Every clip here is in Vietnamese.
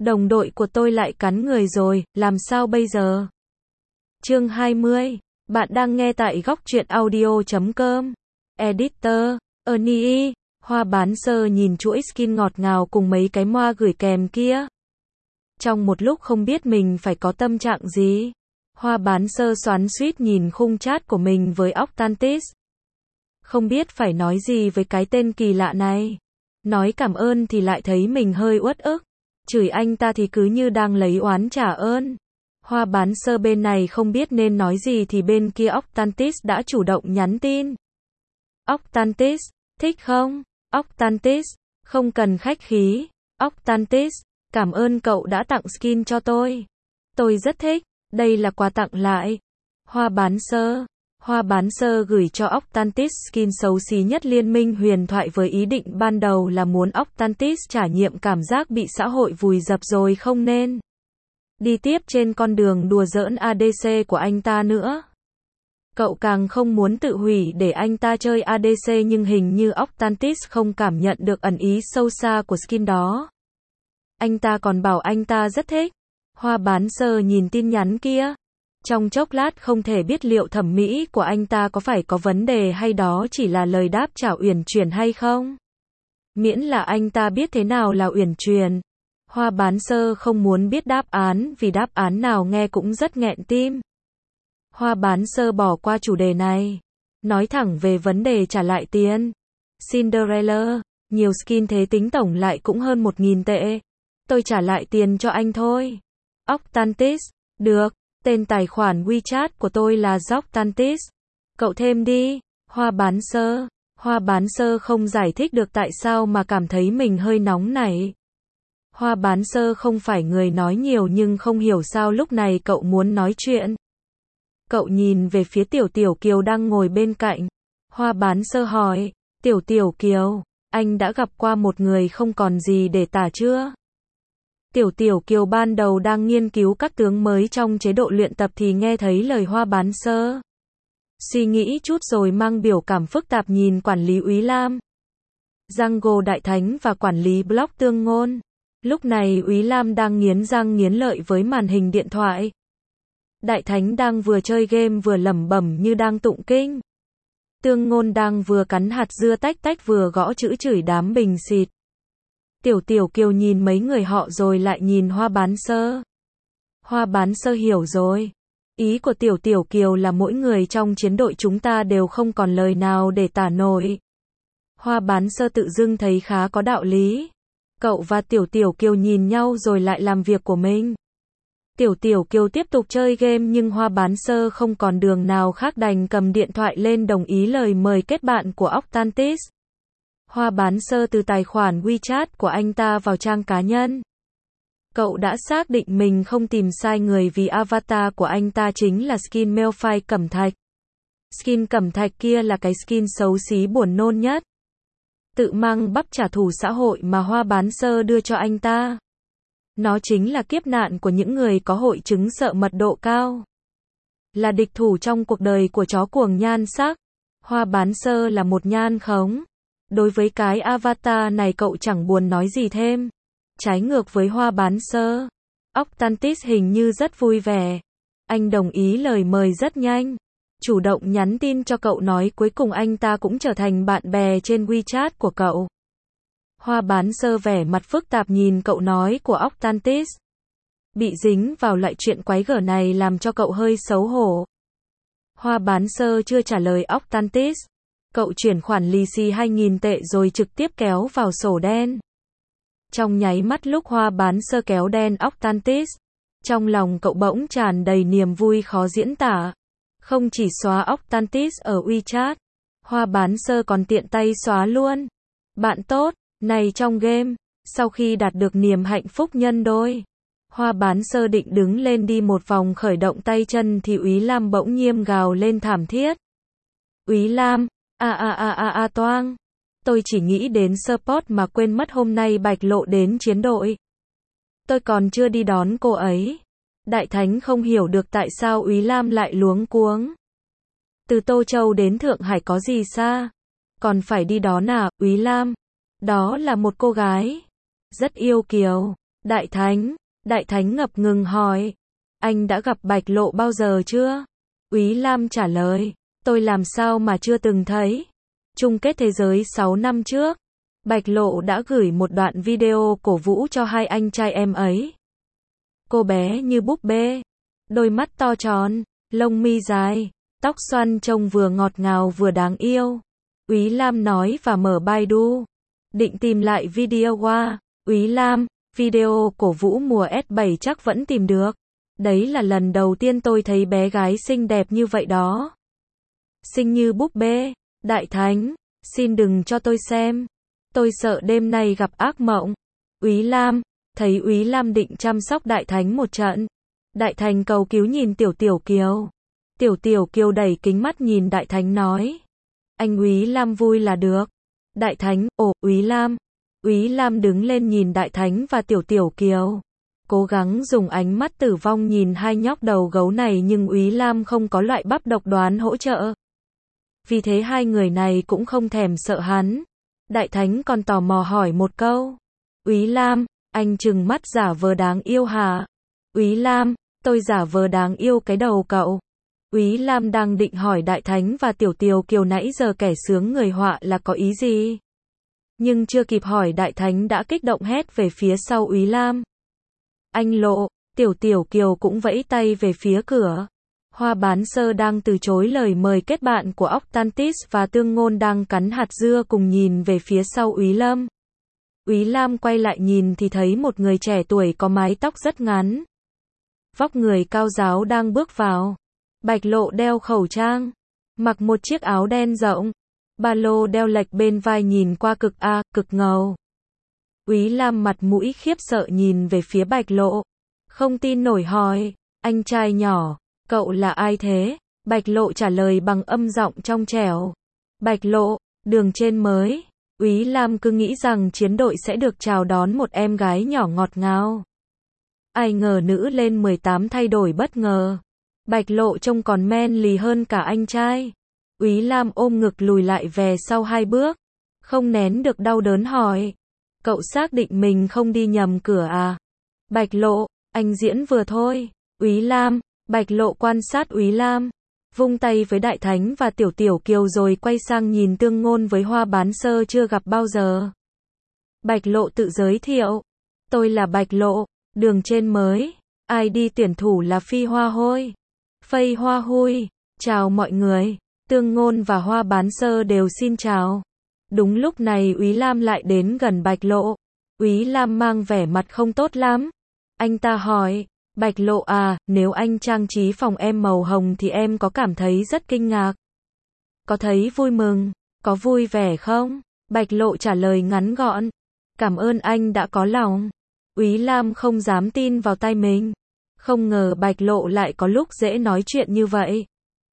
Đồng đội của tôi lại cắn người rồi, làm sao bây giờ? Chương 20. Bạn đang nghe tại góc truyện audio.com. Editor, Ernie, Hoa bán sơ nhìn chuỗi skin ngọt ngào cùng mấy cái moa gửi kèm kia. Trong một lúc không biết mình phải có tâm trạng gì. Hoa bán sơ xoắn xuýt nhìn khung chat của mình với Octantis. Không biết phải nói gì với cái tên kỳ lạ này. Nói cảm ơn thì lại thấy mình hơi uất ức. Chửi anh ta thì cứ như đang lấy oán trả ơn. Hoa bán sơ bên này không biết nên nói gì thì bên kia Octantis đã chủ động nhắn tin. Octantis, thích không? Octantis, không cần khách khí. Octantis, cảm ơn cậu đã tặng skin cho tôi. Tôi rất thích, đây là quà tặng lại. Hoa bán sơ gửi cho Octantis skin xấu xí nhất Liên minh huyền thoại với ý định ban đầu là muốn Octantis trải nghiệm cảm giác bị xã hội vùi dập rồi không nên đi tiếp trên con đường đùa giỡn ADC của anh ta nữa. Cậu càng không muốn tự hủy để anh ta chơi ADC nhưng hình như Octantis không cảm nhận được ẩn ý sâu xa của skin đó. Anh ta còn bảo anh ta rất thích. Hoa bán sơ nhìn tin nhắn kia. Trong chốc lát không thể biết liệu thẩm mỹ của anh ta có phải có vấn đề hay đó chỉ là lời đáp trả uyển chuyển hay không. Miễn là anh ta biết thế nào là uyển chuyển. Hoa bán sơ không muốn biết đáp án vì đáp án nào nghe cũng rất nghẹn tim. Hoa bán sơ bỏ qua chủ đề này. Nói thẳng về vấn đề trả lại tiền. Cinderella, nhiều skin thế tính tổng lại cũng hơn 1.000 tệ. Tôi trả lại tiền cho anh thôi. Octantis, được. Tên tài khoản WeChat của tôi là Octantis. Cậu thêm đi. Hoa bán sơ không giải thích được tại sao mà cảm thấy mình hơi nóng nảy. Hoa bán sơ không phải người nói nhiều nhưng không hiểu sao lúc này cậu muốn nói chuyện. Cậu nhìn về phía Tiểu Kiều đang ngồi bên cạnh. Hoa bán sơ hỏi, Tiểu Kiều, anh đã gặp qua một người không còn gì để tả chưa? Tiểu Kiều ban đầu đang nghiên cứu các tướng mới trong chế độ luyện tập thì nghe thấy lời Hoa bán sơ. Suy nghĩ chút rồi mang biểu cảm phức tạp nhìn quản lý Úy Lam, Jungle Đại Thánh và quản lý Block Tương Ngôn. Lúc này Úy Lam đang nghiến răng nghiến lợi với màn hình điện thoại. Đại Thánh đang vừa chơi game vừa lẩm bẩm như đang tụng kinh. Tương Ngôn đang vừa cắn hạt dưa tách tách vừa gõ chữ chửi đám bình xịt. Tiểu Kiều nhìn mấy người họ rồi lại nhìn Hoa bán sơ. Hoa bán sơ hiểu rồi. Ý của Tiểu Kiều là mỗi người trong chiến đội chúng ta đều không còn lời nào để tả nổi. Hoa bán sơ tự dưng thấy khá có đạo lý. Cậu và Tiểu Kiều nhìn nhau rồi lại làm việc của mình. Tiểu Kiều tiếp tục chơi game nhưng Hoa bán sơ không còn đường nào khác đành cầm điện thoại lên đồng ý lời mời kết bạn của Octantis. Hoa bán sơ từ tài khoản WeChat của anh ta vào trang cá nhân. Cậu đã xác định mình không tìm sai người vì avatar của anh ta chính là skin Malphite Cẩm Thạch. Skin Cẩm Thạch kia là cái skin xấu xí buồn nôn nhất. Tự mang bắp trả thù xã hội mà Hoa bán sơ đưa cho anh ta. Nó chính là kiếp nạn của những người có hội chứng sợ mật độ cao. Là địch thủ trong cuộc đời của chó cuồng nhan sắc. Hoa bán sơ là một nhan khống. Đối với cái avatar này cậu chẳng buồn nói gì thêm. Trái ngược với Hoa bán sơ, Octantis hình như rất vui vẻ. Anh đồng ý lời mời rất nhanh. Chủ động nhắn tin cho cậu nói cuối cùng anh ta cũng trở thành bạn bè trên WeChat của cậu. Hoa bán sơ vẻ mặt phức tạp nhìn cậu nói của Octantis. Bị dính vào loại chuyện quái gở này làm cho cậu hơi xấu hổ. Hoa bán sơ chưa trả lời Octantis. Cậu chuyển khoản lì xì 2.000 tệ rồi trực tiếp kéo vào sổ đen. Trong nháy mắt lúc Hoa bán sơ kéo đen Octantis, trong lòng cậu bỗng tràn đầy niềm vui khó diễn tả. Không chỉ xóa Octantis ở WeChat, Hoa bán sơ còn tiện tay xóa luôn. Bạn tốt, này trong game, sau khi đạt được niềm hạnh phúc nhân đôi, Hoa bán sơ định đứng lên đi một vòng khởi động tay chân thì Úy Lam bỗng nhiên gào lên thảm thiết. Úy Lam, toang. Tôi chỉ nghĩ đến support mà quên mất hôm nay Bạch Lộ đến chiến đội. Tôi còn chưa đi đón cô ấy. Đại Thánh không hiểu được tại sao Úy Lam lại luống cuống. Từ Tô Châu đến Thượng Hải có gì xa? Còn phải đi đón à, Úy Lam? Đó là một cô gái rất yêu kiều. Đại Thánh ngập ngừng hỏi. Anh đã gặp Bạch Lộ bao giờ chưa? Úy Lam trả lời. Tôi làm sao mà chưa từng thấy. Chung kết thế giới 6 năm trước, Bạch Lộ đã gửi một đoạn video cổ vũ cho hai anh trai em ấy. Cô bé như búp bê, đôi mắt to tròn, lông mi dài, tóc xoăn trông vừa ngọt ngào vừa đáng yêu. Úy Lam nói và mở Baidu, định tìm lại video qua. Úy Lam, video cổ vũ mùa S7 chắc vẫn tìm được. Đấy là lần đầu tiên tôi thấy bé gái xinh đẹp như vậy đó. Xinh như búp bê. Đại Thánh, xin đừng cho tôi xem. Tôi sợ đêm nay gặp ác mộng. Úy Lam, thấy Úy Lam định chăm sóc Đại Thánh một trận. Đại Thánh cầu cứu nhìn Tiểu Kiều. Tiểu Kiều đẩy kính mắt nhìn Đại Thánh nói. Anh Úy Lam vui là được. Đại Thánh, Úy Lam. Úy Lam đứng lên nhìn Đại Thánh và Tiểu Kiều. Cố gắng dùng ánh mắt tử vong nhìn hai nhóc đầu gấu này nhưng Úy Lam không có loại bắp độc đoán hỗ trợ. Vì thế hai người này cũng không thèm sợ hắn. Đại Thánh còn tò mò hỏi một câu. Úy Lam, anh trừng mắt giả vờ đáng yêu hả? Úy Lam, tôi giả vờ đáng yêu cái đầu cậu. Úy Lam đang định hỏi Đại Thánh và Tiểu Kiều nãy giờ kẻ sướng người họa là có ý gì. Nhưng chưa kịp hỏi Đại Thánh đã kích động hét về phía sau Úy Lam. Anh Lộ, Tiểu Kiều cũng vẫy tay về phía cửa. Hoa Bán Sơ đang từ chối lời mời kết bạn của Octantis và Tương Ngôn đang cắn hạt dưa cùng nhìn về phía sau Úy Lam. Úy Lam quay lại nhìn thì thấy một người trẻ tuổi có mái tóc rất ngắn, vóc người cao ráo đang bước vào. Bạch Lộ đeo khẩu trang, mặc một chiếc áo đen rộng, ba lô đeo lệch bên vai nhìn qua cực ngầu. Úy Lam mặt mũi khiếp sợ nhìn về phía Bạch Lộ, không tin nổi hỏi, anh trai nhỏ, cậu là ai thế? Bạch Lộ trả lời bằng âm giọng trong trẻo. Bạch Lộ, đường trên mới. Úy Lam cứ nghĩ rằng chiến đội sẽ được chào đón một em gái nhỏ ngọt ngào. Ai ngờ nữ lên 18 thay đổi bất ngờ. Bạch Lộ trông còn men lì hơn cả anh trai. Úy Lam ôm ngực lùi lại về sau 2 bước, không nén được đau đớn hỏi. Cậu xác định mình không đi nhầm cửa à? Bạch Lộ, anh diễn vừa thôi. Úy Lam, Bạch Lộ quan sát Úy Lam, vung tay với Đại Thánh và Tiểu Kiều rồi quay sang nhìn Tương Ngôn với Hoa Bán Sơ chưa gặp bao giờ. Bạch Lộ tự giới thiệu. Tôi là Bạch Lộ, đường trên mới. ID tuyển thủ là Phi Hoa Hôi. Phây Hoa Hui. Chào mọi người. Tương Ngôn và Hoa Bán Sơ đều xin chào. Đúng lúc này Úy Lam lại đến gần Bạch Lộ. Úy Lam mang vẻ mặt không tốt lắm. Anh ta hỏi. Bạch Lộ à, nếu anh trang trí phòng em màu hồng thì em có cảm thấy rất kinh ngạc. Có thấy vui mừng, có vui vẻ không? Bạch Lộ trả lời ngắn gọn. Cảm ơn anh đã có lòng. Úy Lam không dám tin vào tai mình. Không ngờ Bạch Lộ lại có lúc dễ nói chuyện như vậy.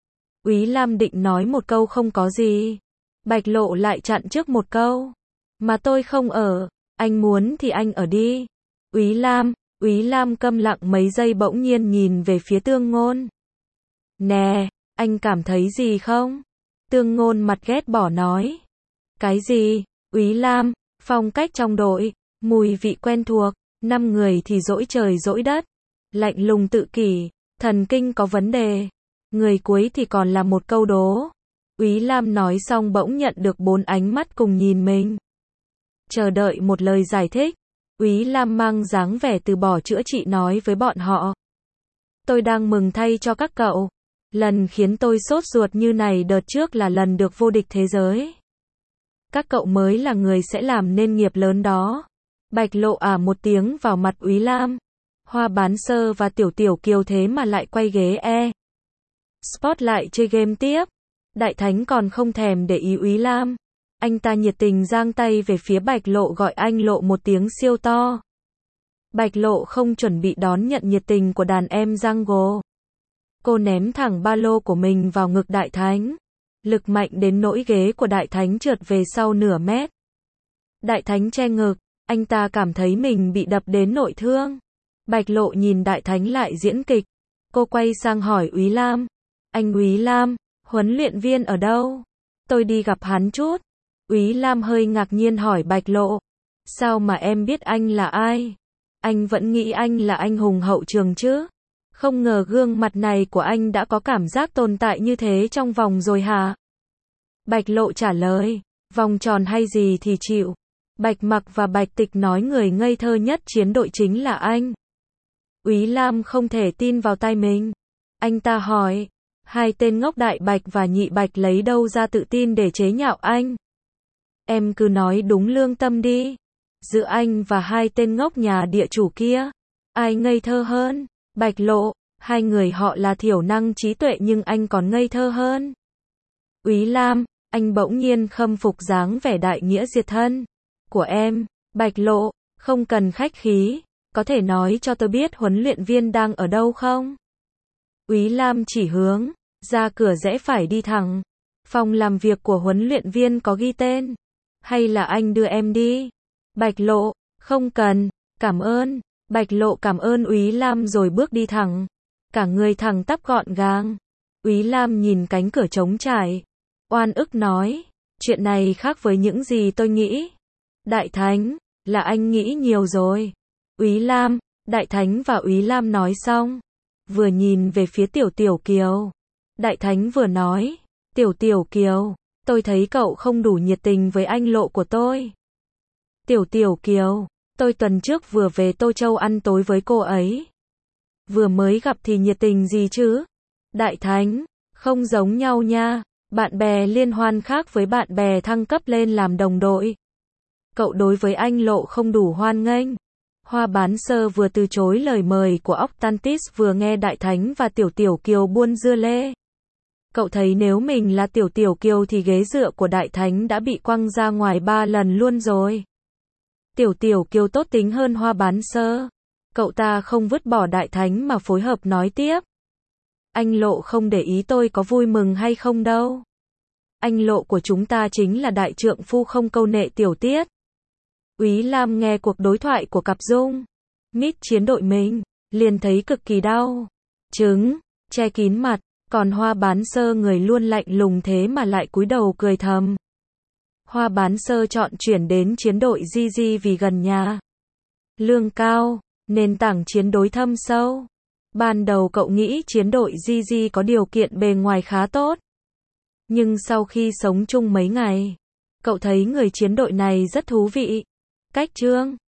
Úy Lam định nói một câu không có gì. Bạch Lộ lại chặn trước một câu. Mà tôi không ở, anh muốn thì anh ở đi. Úy Lam câm lặng mấy giây bỗng nhiên nhìn về phía Tương Ngôn. Nè, anh cảm thấy gì không? Tương Ngôn mặt ghét bỏ nói. Cái gì? Úy Lam, phong cách trong đội, mùi vị quen thuộc, 5 người thì dỗi trời dỗi đất, lạnh lùng tự kỷ, thần kinh có vấn đề. Người cuối thì còn là một câu đố. Úy Lam nói xong bỗng nhận được 4 ánh mắt cùng nhìn mình. Chờ đợi một lời giải thích. Úy Lam mang dáng vẻ từ bỏ chữa trị nói với bọn họ. Tôi đang mừng thay cho các cậu. Lần khiến tôi sốt ruột như này đợt trước là lần được vô địch thế giới. Các cậu mới là người sẽ làm nên nghiệp lớn đó. Bạch Lộ một tiếng vào mặt Úy Lam. Hoa Bán Sơ và Tiểu Kiều thế mà lại quay ghế Sport lại chơi game tiếp. Đại Thánh còn không thèm để ý Úy Lam. Anh ta nhiệt tình giang tay về phía Bạch Lộ gọi anh Lộ một tiếng siêu to. Bạch Lộ không chuẩn bị đón nhận nhiệt tình của đàn em Jungle. Cô ném thẳng ba lô của mình vào ngực Đại Thánh. Lực mạnh đến nỗi ghế của Đại Thánh trượt về sau nửa mét. Đại Thánh che ngực, anh ta cảm thấy mình bị đập đến nội thương. Bạch Lộ nhìn Đại Thánh lại diễn kịch. Cô quay sang hỏi Úy Lam. Anh Úy Lam, huấn luyện viên ở đâu? Tôi đi gặp hắn chút. Úy Lam hơi ngạc nhiên hỏi Bạch Lộ. Sao mà em biết anh là ai? Anh vẫn nghĩ anh là anh hùng hậu trường chứ. Không ngờ gương mặt này của anh đã có cảm giác tồn tại như thế trong vòng rồi hả? Bạch Lộ trả lời, vòng tròn hay gì thì chịu. Bạch Mặc và Bạch Tịch nói người ngây thơ nhất chiến đội chính là anh. Úy Lam không thể tin vào tai mình. Anh ta hỏi, hai tên ngốc Đại Bạch và Nhị Bạch lấy đâu ra tự tin để chế nhạo anh? Em cứ nói đúng lương tâm đi. Giữa anh và hai tên ngốc nhà địa chủ kia, ai ngây thơ hơn? Bạch Lộ, hai người họ là thiểu năng trí tuệ nhưng anh còn ngây thơ hơn. Úy Lam, anh bỗng nhiên khâm phục dáng vẻ đại nghĩa diệt thân của em. Bạch Lộ, không cần khách khí, có thể nói cho tôi biết huấn luyện viên đang ở đâu không? Úy Lam chỉ hướng ra cửa rẽ phải đi thẳng. Phòng làm việc của huấn luyện viên có ghi tên. Hay là anh đưa em đi? Bạch Lộ, không cần, cảm ơn. Bạch Lộ cảm ơn Úy Lam rồi bước đi thẳng. Cả người thẳng tắp gọn gàng. Úy Lam nhìn cánh cửa trống trải. Oan ức nói, chuyện này khác với những gì tôi nghĩ. Đại Thánh, là anh nghĩ nhiều rồi. Úy Lam, Đại Thánh và Úy Lam nói xong. Vừa nhìn về phía Tiểu Tiểu Kiều. Đại Thánh vừa nói, Tiểu Tiểu Kiều, tôi thấy cậu không đủ nhiệt tình với anh Lộ của tôi. Tiểu Tiểu Kiều, tôi tuần trước vừa về Tô Châu ăn tối với cô ấy. Vừa mới gặp thì nhiệt tình gì chứ? Đại Thánh, không giống nhau nha. Bạn bè liên hoan khác với bạn bè thăng cấp lên làm đồng đội. Cậu đối với anh Lộ không đủ hoan nghênh. Hoa Bán Sơ vừa từ chối lời mời của Octantis vừa nghe Đại Thánh và Tiểu Tiểu Kiều buôn dưa lê. Cậu thấy nếu mình là Tiểu Tiểu Kiều thì ghế dựa của Đại Thánh đã bị quăng ra ngoài 3 lần luôn rồi. Tiểu Tiểu Kiều tốt tính hơn Hoa Bán Sơ. Cậu ta không vứt bỏ Đại Thánh mà phối hợp nói tiếp. Anh Lộ không để ý tôi có vui mừng hay không đâu. Anh Lộ của chúng ta chính là đại trượng phu không câu nệ tiểu tiết. Úy Lam nghe cuộc đối thoại của cặp Dung Mít chiến đội mình, liền thấy cực kỳ đau chứng, che kín mặt, còn Hoa Bán Sơ người luôn lạnh lùng thế mà lại cúi đầu cười thầm. Hoa Bán Sơ chọn chuyển đến chiến đội GG vì gần nhà. Lương cao, nền tảng chiến đối thâm sâu. Ban đầu cậu nghĩ chiến đội GG có điều kiện bề ngoài khá tốt. Nhưng sau khi sống chung mấy ngày, cậu thấy người chiến đội này rất thú vị. Cách chương